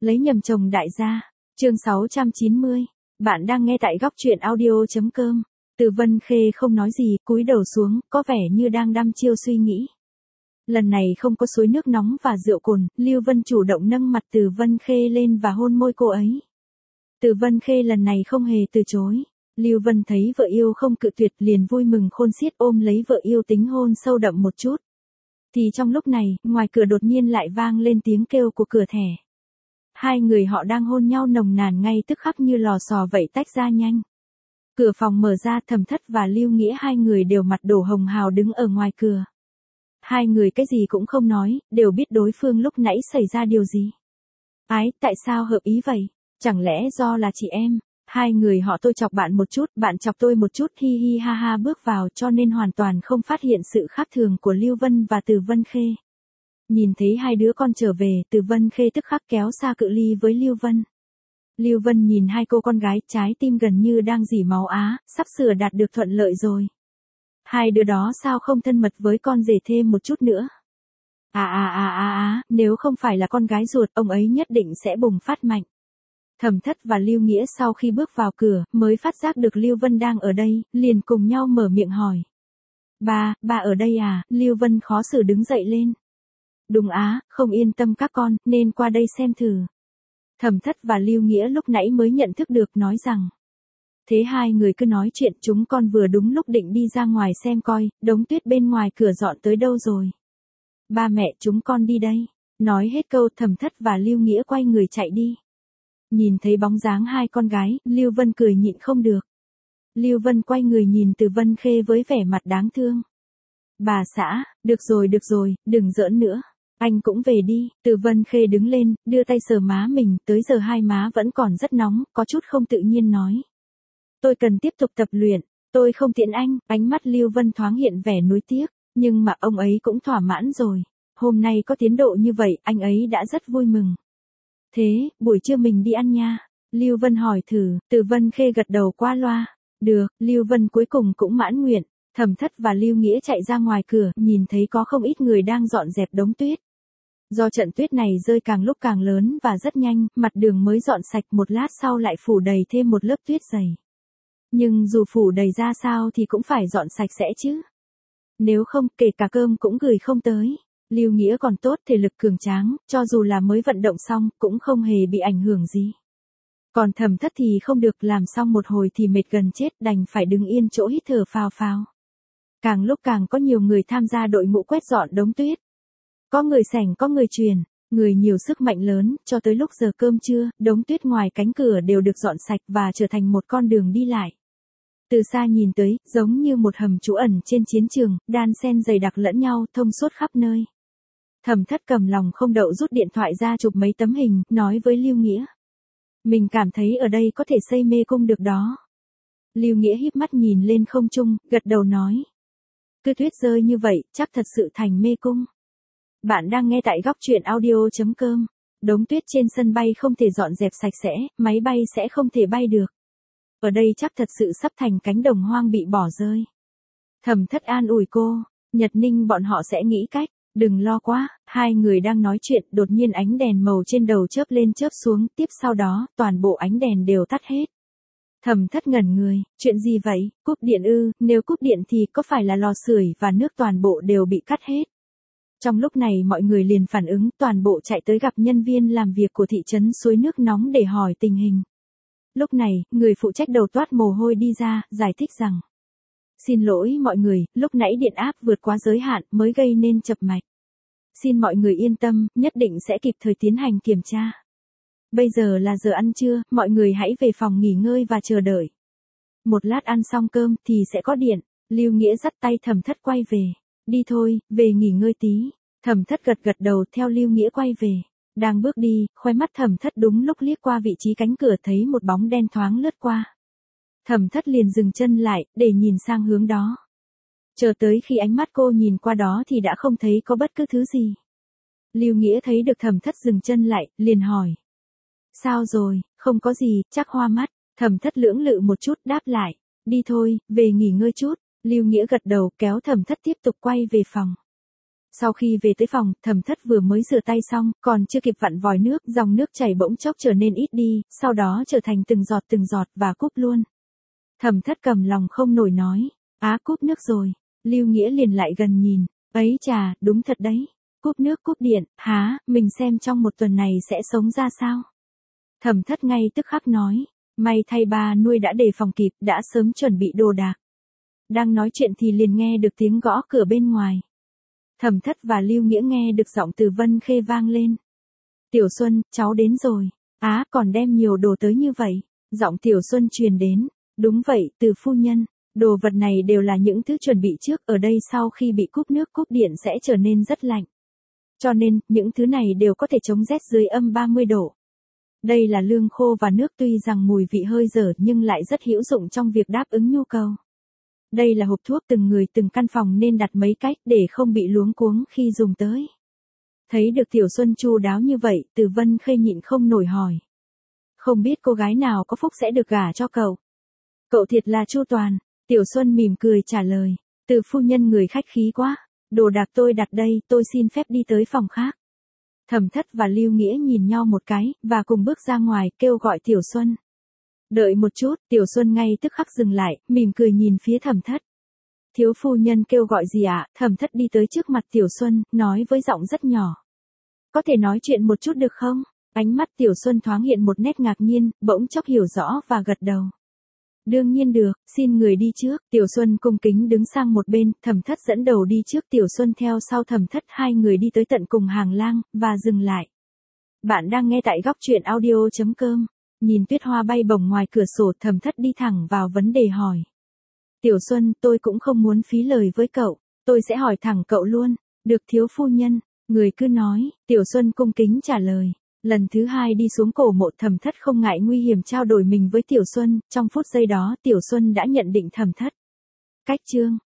Lấy nhầm chồng đại gia. Chương 690. Bạn đang nghe tại góc audio.com. Từ Vân Khê không nói gì, cúi đầu xuống, có vẻ như đang đăm chiêu suy nghĩ. Lần này không có suối nước nóng và rượu cồn, Lưu Vân chủ động nâng mặt Từ Vân Khê lên và hôn môi cô ấy. Từ Vân Khê lần này không hề từ chối. Lưu Vân thấy vợ yêu không cự tuyệt liền vui mừng khôn xiết ôm lấy vợ yêu tính hôn sâu đậm một chút. Thì trong lúc này, ngoài cửa đột nhiên lại vang lên tiếng kêu của cửa thẻ. Hai người họ đang hôn nhau nồng nàn ngay tức khắc như lò xò vậy tách ra nhanh. Cửa phòng mở ra, Thẩm Thất và Lưu Nghĩa hai người đều mặt đổ hồng hào đứng ở ngoài cửa. Hai người cái gì cũng không nói, đều biết đối phương lúc nãy xảy ra điều gì. Ái, tại sao hợp ý vậy? Chẳng lẽ do là chị em? Hai người họ tôi chọc bạn một chút, bạn chọc tôi một chút, hi hi ha ha bước vào cho nên hoàn toàn không phát hiện sự khác thường của Lưu Vân và Từ Vân Khê. Nhìn thấy hai đứa con trở về, Từ Vân Khê tức khắc kéo xa cự ly với Lưu Vân. Lưu Vân nhìn hai cô con gái, trái tim gần như đang rỉ máu á, sắp sửa đạt được thuận lợi rồi. Hai đứa đó sao không thân mật với con rể thêm một chút nữa? Nếu không phải là con gái ruột, ông ấy nhất định sẽ bùng phát mạnh. Thẩm Thất và Lưu Nghĩa sau khi bước vào cửa, mới phát giác được Lưu Vân đang ở đây, liền cùng nhau mở miệng hỏi. Ba ở đây à? Lưu Vân khó xử đứng dậy lên. Đúng á, không yên tâm các con, nên qua đây xem thử. Thẩm Thất và Lưu Nghĩa lúc nãy mới nhận thức được nói rằng. Thế hai người cứ nói chuyện, chúng con vừa đúng lúc định đi ra ngoài xem coi, đống tuyết bên ngoài cửa dọn tới đâu rồi. Ba mẹ chúng con đi đây. Nói hết câu, Thẩm Thất và Lưu Nghĩa quay người chạy đi. Nhìn thấy bóng dáng hai con gái, Lưu Vân cười nhịn không được. Lưu Vân quay người nhìn Từ Vân Khê với vẻ mặt đáng thương. Bà xã, được rồi, đừng giỡn nữa. Anh cũng về đi. Từ Vân Khê đứng lên, đưa tay sờ má mình, tới giờ hai má vẫn còn rất nóng, có chút không tự nhiên nói. Tôi cần tiếp tục tập luyện, tôi không tiện anh. Ánh mắt Lưu Vân thoáng hiện vẻ nuối tiếc, nhưng mà ông ấy cũng thỏa mãn rồi. Hôm nay có tiến độ như vậy, anh ấy đã rất vui mừng. Thế, buổi trưa mình đi ăn nha. Lưu Vân hỏi thử, Từ Vân Khê gật đầu qua loa. Được, Lưu Vân cuối cùng cũng mãn nguyện. Thẩm Thất và Lưu Nghĩa chạy ra ngoài cửa, nhìn thấy có không ít người đang dọn dẹp đống tuyết. Do trận tuyết này rơi càng lúc càng lớn và rất nhanh, mặt đường mới dọn sạch, một lát sau lại phủ đầy thêm một lớp tuyết dày. Nhưng dù phủ đầy ra sao thì cũng phải dọn sạch sẽ chứ. Nếu không, kể cả cơm cũng gửi không tới. Lưu Nghĩa còn tốt, thể lực cường tráng, cho dù là mới vận động xong, cũng không hề bị ảnh hưởng gì. Còn Thẩm Thất thì không được, làm xong một hồi thì mệt gần chết, đành phải đứng yên chỗ hít thở phào phào. Càng lúc càng có nhiều người tham gia đội ngũ quét dọn đống tuyết. Có người sảnh, có người truyền, người nhiều sức mạnh lớn, cho tới lúc giờ cơm trưa, đống tuyết ngoài cánh cửa đều được dọn sạch và trở thành một con đường đi lại. Từ xa nhìn tới, giống như một hầm trú ẩn trên chiến trường, đan xen dày đặc lẫn nhau, thông suốt khắp nơi. Thẩm Thất cầm lòng không đậu rút điện thoại ra chụp mấy tấm hình, nói với Lưu Nghĩa. Mình cảm thấy ở đây có thể xây mê cung được đó. Lưu Nghĩa híp mắt nhìn lên không trung, gật đầu nói. Cứ tuyết rơi như vậy, chắc thật sự thành mê cung. Bạn đang nghe tại góc audio.com. Đống tuyết trên sân bay không thể dọn dẹp sạch sẽ, máy bay sẽ không thể bay được. Ở đây chắc thật sự sắp thành cánh đồng hoang bị bỏ rơi. Thẩm Thất an ủi cô, Nhật Ninh bọn họ sẽ nghĩ cách, đừng lo quá. Hai người đang nói chuyện, đột nhiên ánh đèn màu trên đầu chớp lên chớp xuống, tiếp sau đó, toàn bộ ánh đèn đều tắt hết. Thẩm Thất ngẩn người, chuyện gì vậy, cúp điện ư? Nếu cúp điện thì có phải là lò sưởi và nước toàn bộ đều bị cắt hết? Trong lúc này mọi người liền phản ứng, toàn bộ chạy tới gặp nhân viên làm việc của thị trấn suối nước nóng để hỏi tình hình. Lúc này, người phụ trách đầu toát mồ hôi đi ra, giải thích rằng. Xin lỗi mọi người, lúc nãy điện áp vượt quá giới hạn mới gây nên chập mạch. Xin mọi người yên tâm, nhất định sẽ kịp thời tiến hành kiểm tra. Bây giờ là giờ ăn trưa, mọi người hãy về phòng nghỉ ngơi và chờ đợi. Một lát ăn xong cơm thì sẽ có điện. Lưu Nghĩa dắt tay Thẩm Thất quay về. Đi thôi, về nghỉ ngơi tí. Thẩm Thất gật đầu theo Lưu Nghĩa quay về. Đang bước đi, khóe mắt Thẩm Thất đúng lúc liếc qua vị trí cánh cửa thấy một bóng đen thoáng lướt qua. Thẩm Thất liền dừng chân lại, để nhìn sang hướng đó. Chờ tới khi ánh mắt cô nhìn qua đó thì đã không thấy có bất cứ thứ gì. Lưu Nghĩa thấy được Thẩm Thất dừng chân lại, liền hỏi. Sao rồi, không có gì, chắc hoa mắt. Thẩm Thất lưỡng lự một chút đáp lại. Đi thôi, về nghỉ ngơi chút. Lưu Nghĩa gật đầu kéo Thẩm Thất tiếp tục quay về phòng. Sau khi về tới phòng, Thẩm Thất vừa mới rửa tay xong, còn chưa kịp vặn vòi nước, dòng nước chảy bỗng chốc trở nên ít đi, sau đó trở thành từng giọt và cúp luôn. Thẩm Thất cầm lòng không nổi nói, cúp nước rồi. Lưu Nghĩa liền lại gần nhìn, ấy chà, đúng thật đấy. Cúp nước cúp điện, mình xem trong một tuần này sẽ sống ra sao. Thẩm Thất ngay tức khắc nói, may thay ba nuôi đã đề phòng kịp, đã sớm chuẩn bị đồ đạc. Đang nói chuyện thì liền nghe được tiếng gõ cửa bên ngoài. Thẩm Thất và Lưu Nghĩa nghe được giọng từ Vân Khê vang lên. Tiểu Xuân, cháu đến rồi. Còn đem nhiều đồ tới như vậy. Giọng Tiểu Xuân truyền đến. Đúng vậy, từ phu nhân. Đồ vật này đều là những thứ chuẩn bị trước, ở đây sau khi bị cúp nước cúp điện sẽ trở nên rất lạnh. Cho nên, những thứ này đều có thể chống rét dưới âm 30 độ. Đây là lương khô và nước, tuy rằng mùi vị hơi dở nhưng lại rất hữu dụng trong việc đáp ứng nhu cầu. Đây là hộp thuốc từng người từng căn phòng nên đặt mấy cách để không bị luống cuống khi dùng tới. Thấy được Tiểu Xuân chu đáo như vậy, Từ Vân Khê nhịn không nổi hỏi. Không biết cô gái nào có phúc sẽ được gả cho cậu? Cậu thiệt là chu toàn. Tiểu Xuân mỉm cười trả lời. Từ phu nhân người khách khí quá. Đồ đạc tôi đặt đây, tôi xin phép đi tới phòng khác. Thẩm Thất và Lưu Nghĩa nhìn nhau một cái, và cùng bước ra ngoài, kêu gọi Tiểu Xuân. Đợi một chút, Tiểu Xuân ngay tức khắc dừng lại, mỉm cười nhìn phía Thẩm Thất. Thiếu phu nhân kêu gọi gì ạ? Thẩm Thất đi tới trước mặt Tiểu Xuân, nói với giọng rất nhỏ. Có thể nói chuyện một chút được không? Ánh mắt Tiểu Xuân thoáng hiện một nét ngạc nhiên, bỗng chốc hiểu rõ và gật đầu. Đương nhiên được, xin người đi trước. Tiểu Xuân cung kính đứng sang một bên, Thẩm Thất dẫn đầu đi trước, Tiểu Xuân theo sau Thẩm Thất, hai người đi tới tận cùng hành lang, và dừng lại. Bạn đang nghe tại góc truyện audio.com. Nhìn tuyết hoa bay bổng ngoài cửa sổ, Thẩm Thất đi thẳng vào vấn đề hỏi. Tiểu Xuân, tôi cũng không muốn phí lời với cậu, tôi sẽ hỏi thẳng cậu luôn. Được thiếu phu nhân, người cứ nói. Tiểu Xuân cung kính trả lời. Lần thứ hai đi xuống cổ mộ, Thẩm Thất không ngại nguy hiểm trao đổi mình với Tiểu Xuân, trong phút giây đó Tiểu Xuân đã nhận định Thẩm Thất. Cách chương